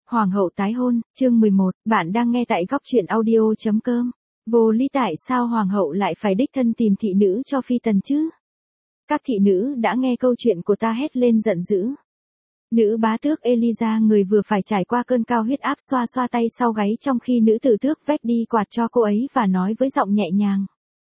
Hoàng hậu tái hôn, chương 11, bạn đang nghe tại góc truyện audio.com. Vô lý tại sao hoàng hậu lại phải đích thân tìm thị nữ cho phi tần chứ? Các thị nữ đã nghe câu chuyện của ta hét lên giận dữ. Nữ bá tước Eliza người vừa phải trải qua cơn cao huyết áp xoa xoa tay sau gáy trong khi nữ tử tước vách đi quạt cho cô ấy và nói với giọng nhẹ nhàng.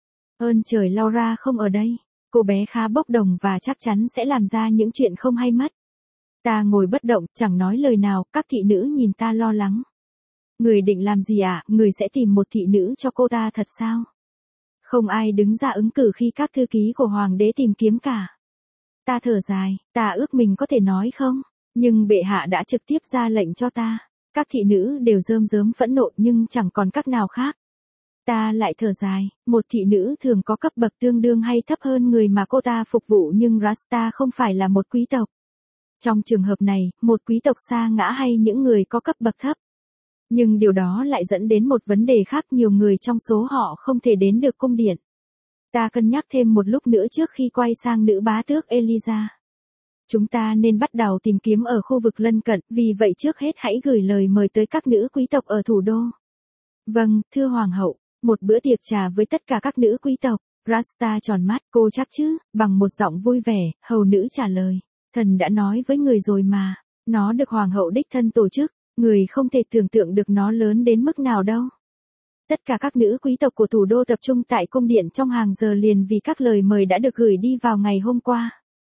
Ơn trời Laura không ở đây, cô bé khá bốc đồng và chắc chắn sẽ làm ra những chuyện không hay mất. Ta ngồi bất động, chẳng nói lời nào, các thị nữ nhìn ta lo lắng. Người định làm gì ạ? Người sẽ tìm một thị nữ cho cô ta thật sao? Không ai đứng ra ứng cử khi các thư ký của hoàng đế tìm kiếm cả. Ta thở dài, ta ước mình có thể nói không, nhưng bệ hạ đã trực tiếp ra lệnh cho ta. Các thị nữ đều rơm rớm phẫn nộ nhưng chẳng còn cách nào khác. Ta lại thở dài, một thị nữ thường có cấp bậc tương đương hay thấp hơn người mà cô ta phục vụ nhưng Rasta không phải là một quý tộc. Trong trường hợp này, một quý tộc sa ngã hay những người có cấp bậc thấp. Nhưng điều đó lại dẫn đến một vấn đề khác, nhiều người trong số họ không thể đến được cung điện. Ta cân nhắc thêm một lúc nữa trước khi quay sang nữ bá tước Eliza. Chúng ta nên bắt đầu tìm kiếm ở khu vực lân cận, vì vậy trước hết hãy gửi lời mời tới các nữ quý tộc ở thủ đô. Vâng, thưa hoàng hậu, một bữa tiệc trà với tất cả các nữ quý tộc. Rasta tròn mắt, cô chắc chứ, bằng một giọng vui vẻ, hầu nữ trả lời. Thần đã nói với người rồi mà, nó được hoàng hậu đích thân tổ chức, người không thể tưởng tượng được nó lớn đến mức nào đâu. Tất cả các nữ quý tộc của thủ đô tập trung tại cung điện trong hàng giờ liền vì các lời mời đã được gửi đi vào ngày hôm qua.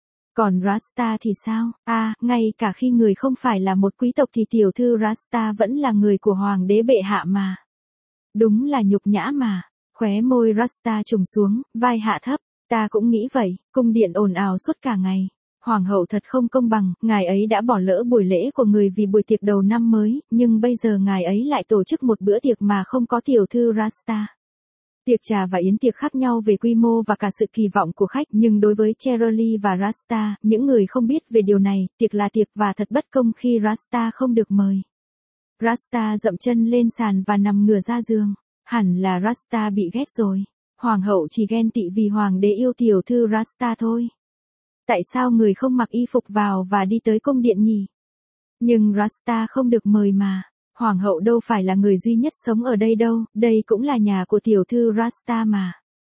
Còn Rasta thì sao? Ngay cả khi người không phải là một quý tộc thì tiểu thư Rasta vẫn là người của hoàng đế bệ hạ mà. Đúng là nhục nhã mà. Khóe môi Rasta trùng xuống, vai hạ thấp. Ta cũng nghĩ vậy, cung điện ồn ào suốt cả ngày. Hoàng hậu thật không công bằng, ngài ấy đã bỏ lỡ buổi lễ của người vì buổi tiệc đầu năm mới, nhưng bây giờ ngài ấy lại tổ chức một bữa tiệc mà không có tiểu thư Rasta. Tiệc trà và yến tiệc khác nhau về quy mô và cả sự kỳ vọng của khách, nhưng đối với Cherry và Rasta, những người không biết về điều này, tiệc là tiệc và thật bất công khi Rasta không được mời. Rasta dậm chân lên sàn và nằm ngửa ra giường. Hẳn là Rasta bị ghét rồi. Hoàng hậu chỉ ghen tị vì hoàng đế yêu tiểu thư Rasta thôi. Tại sao người không mặc y phục vào và đi tới cung điện nhỉ? Nhưng Rasta không được mời mà. Hoàng hậu đâu phải là người duy nhất sống ở đây đâu, đây cũng là nhà của tiểu thư Rasta mà.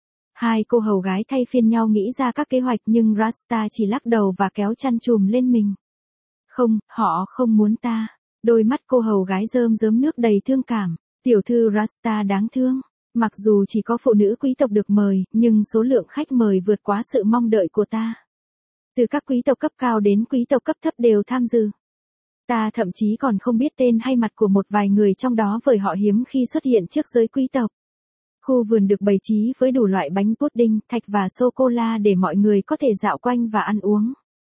Hai cô hầu gái thay phiên nhau nghĩ ra các kế hoạch nhưng Rasta chỉ lắc đầu và kéo chăn trùm lên mình. Không, họ không muốn ta. Đôi mắt cô hầu gái rơm rớm nước đầy thương cảm. Tiểu thư Rasta đáng thương. Mặc dù chỉ có phụ nữ quý tộc được mời, nhưng số lượng khách mời vượt quá sự mong đợi của ta. Từ các quý tộc cấp cao đến quý tộc cấp thấp đều tham dự. Ta thậm chí còn không biết tên hay mặt của một vài người trong đó bởi họ hiếm khi xuất hiện trước giới quý tộc. Khu vườn được bày trí với đủ loại bánh pudding, thạch và sô-cô-la để mọi người có thể dạo quanh và ăn uống.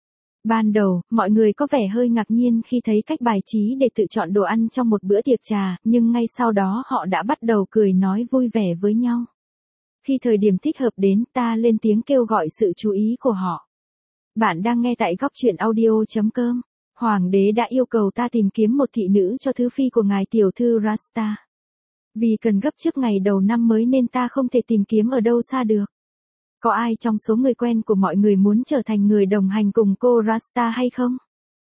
Ban đầu, mọi người có vẻ hơi ngạc nhiên khi thấy cách bài trí để tự chọn đồ ăn trong một bữa tiệc trà, nhưng ngay sau đó họ đã bắt đầu cười nói vui vẻ với nhau. Khi thời điểm thích hợp đến, ta lên tiếng kêu gọi sự chú ý của họ. Bạn đang nghe tại góc truyện audio.com. Hoàng đế đã yêu cầu ta tìm kiếm một thị nữ cho thứ phi của ngài tiểu thư Rasta. Vì cần gấp trước ngày đầu năm mới nên ta không thể tìm kiếm ở đâu xa được. Có ai trong số người quen của mọi người muốn trở thành người đồng hành cùng cô Rasta hay không?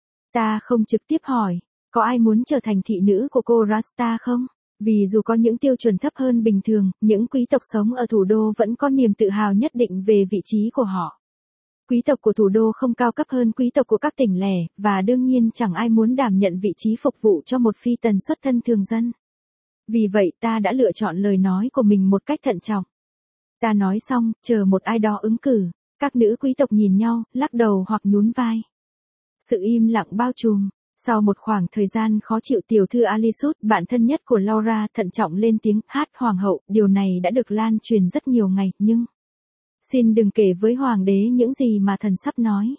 Ta không trực tiếp hỏi, có ai muốn trở thành thị nữ của cô Rasta không? Vì dù có những tiêu chuẩn thấp hơn bình thường, những quý tộc sống ở thủ đô vẫn có niềm tự hào nhất định về vị trí của họ. Quý tộc của thủ đô không cao cấp hơn quý tộc của các tỉnh lẻ, và đương nhiên chẳng ai muốn đảm nhận vị trí phục vụ cho một phi tần xuất thân thường dân. Vì vậy ta đã lựa chọn lời nói của mình một cách thận trọng. Ta nói xong, chờ một ai đó ứng cử. Các nữ quý tộc nhìn nhau, lắc đầu hoặc nhún vai. Sự im lặng bao trùm. Sau một khoảng thời gian khó chịu, tiểu thư Alisut, bạn thân nhất của Laura, thận trọng lên tiếng hát hoàng hậu. Điều này đã được lan truyền rất nhiều ngày, nhưng xin đừng kể với hoàng đế những gì mà thần sắp nói.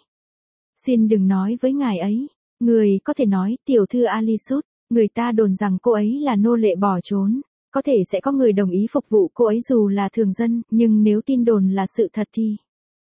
Xin đừng nói với ngài ấy. Người có thể nói, tiểu thư Alisut, người ta đồn rằng cô ấy là nô lệ bỏ trốn. Có thể sẽ có người đồng ý phục vụ cô ấy dù là thường dân, nhưng nếu tin đồn là sự thật thì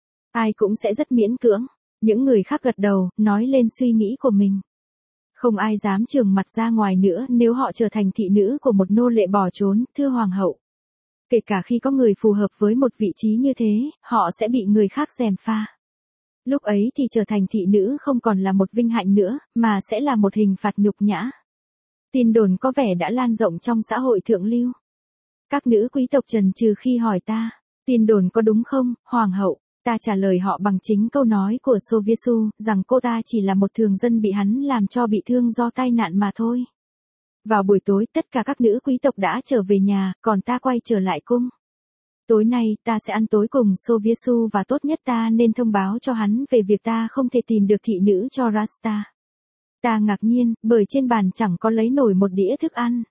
ai cũng sẽ rất miễn cưỡng. Những người khác gật đầu, nói lên suy nghĩ của mình. Không ai dám trường mặt ra ngoài nữa nếu họ trở thành thị nữ của một nô lệ bỏ trốn, thưa hoàng hậu. Kể cả khi có người phù hợp với một vị trí như thế, họ sẽ bị người khác gièm pha. Lúc ấy thì trở thành thị nữ không còn là một vinh hạnh nữa, mà sẽ là một hình phạt nhục nhã. Tin đồn có vẻ đã lan rộng trong xã hội thượng lưu. Các nữ quý tộc chần chừ khi hỏi ta, tin đồn có đúng không, hoàng hậu? Ta trả lời họ bằng chính câu nói của Soviesu, rằng cô ta chỉ là một thường dân bị hắn làm cho bị thương do tai nạn mà thôi. Vào buổi tối, tất cả các nữ quý tộc đã trở về nhà, còn ta quay trở lại cung. Tối nay, ta sẽ ăn tối cùng Soviesu và tốt nhất ta nên thông báo cho hắn về việc ta không thể tìm được thị nữ cho Rasta. Ta ngạc nhiên, bởi trên bàn chẳng có lấy nổi một đĩa thức ăn.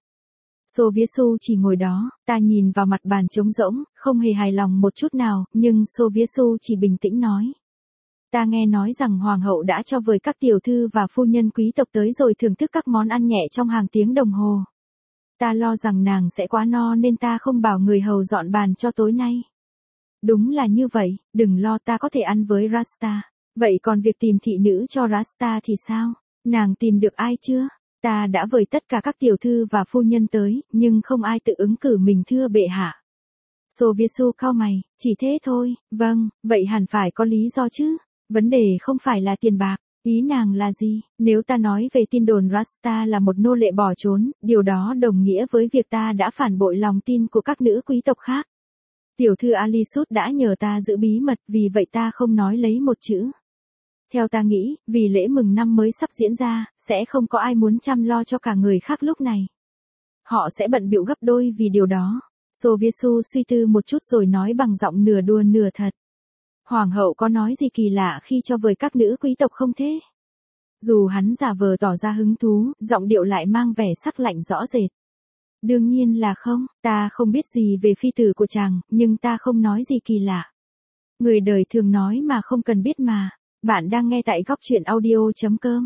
Soviesu chỉ ngồi đó, ta nhìn vào mặt bàn trống rỗng, không hề hài lòng một chút nào, nhưng Soviesu chỉ bình tĩnh nói. Ta nghe nói rằng hoàng hậu đã cho vời các tiểu thư và phu nhân quý tộc tới rồi thưởng thức các món ăn nhẹ trong hàng tiếng đồng hồ. Ta lo rằng nàng sẽ quá no nên ta không bảo người hầu dọn bàn cho tối nay. Đúng là như vậy, đừng lo, ta có thể ăn với Rasta. Vậy còn việc tìm thị nữ cho Rasta thì sao? Nàng tìm được ai chưa? Ta đã vời tất cả các tiểu thư và phu nhân tới, nhưng không ai tự ứng cử mình thưa bệ hạ. Soviesu cau mày, chỉ thế thôi, vâng, vậy hẳn phải có lý do chứ. Vấn đề không phải là tiền bạc. Ý nàng là gì? Nếu ta nói về tin đồn Rasta là một nô lệ bỏ trốn, điều đó đồng nghĩa với việc ta đã phản bội lòng tin của các nữ quý tộc khác. Tiểu thư Alisut đã nhờ ta giữ bí mật, vì vậy ta không nói lấy một chữ. Theo ta nghĩ, vì lễ mừng năm mới sắp diễn ra, sẽ không có ai muốn chăm lo cho cả người khác lúc này. Họ sẽ bận bịu gấp đôi vì điều đó. Soviesu suy tư một chút rồi nói bằng giọng nửa đùa nửa thật. Hoàng hậu có nói gì kỳ lạ khi cho vời các nữ quý tộc không thế? Dù hắn giả vờ tỏ ra hứng thú, giọng điệu lại mang vẻ sắc lạnh rõ rệt. Đương nhiên là không, ta không biết gì về phi tử của chàng, nhưng ta không nói gì kỳ lạ. Người đời thường nói mà không cần biết mà. Bạn đang nghe tại góc truyện audio.com.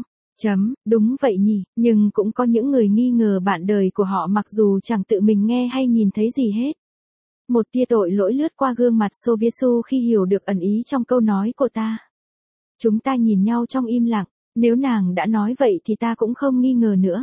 Đúng vậy nhỉ, nhưng cũng có những người nghi ngờ bạn đời của họ mặc dù chẳng tự mình nghe hay nhìn thấy gì hết. Một tia tội lỗi lướt qua gương mặt Soviesu khi hiểu được ẩn ý trong câu nói của ta. Chúng ta nhìn nhau trong im lặng, nếu nàng đã nói vậy thì ta cũng không nghi ngờ nữa.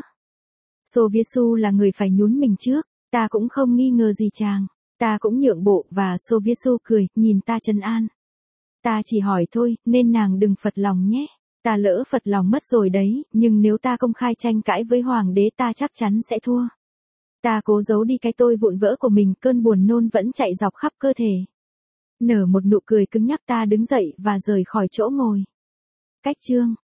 Soviesu là người phải nhún mình trước, ta cũng không nghi ngờ gì chàng. Ta cũng nhượng bộ và Soviesu cười, nhìn ta trấn an. Ta chỉ hỏi thôi, nên nàng đừng phật lòng nhé. Ta lỡ phật lòng mất rồi đấy, nhưng nếu ta công khai tranh cãi với hoàng đế ta chắc chắn sẽ thua. Ta cố giấu đi cái tôi vụn vỡ của mình, cơn buồn nôn vẫn chạy dọc khắp cơ thể. Nở một nụ cười cứng nhắc, ta đứng dậy và rời khỏi chỗ ngồi. Cách chương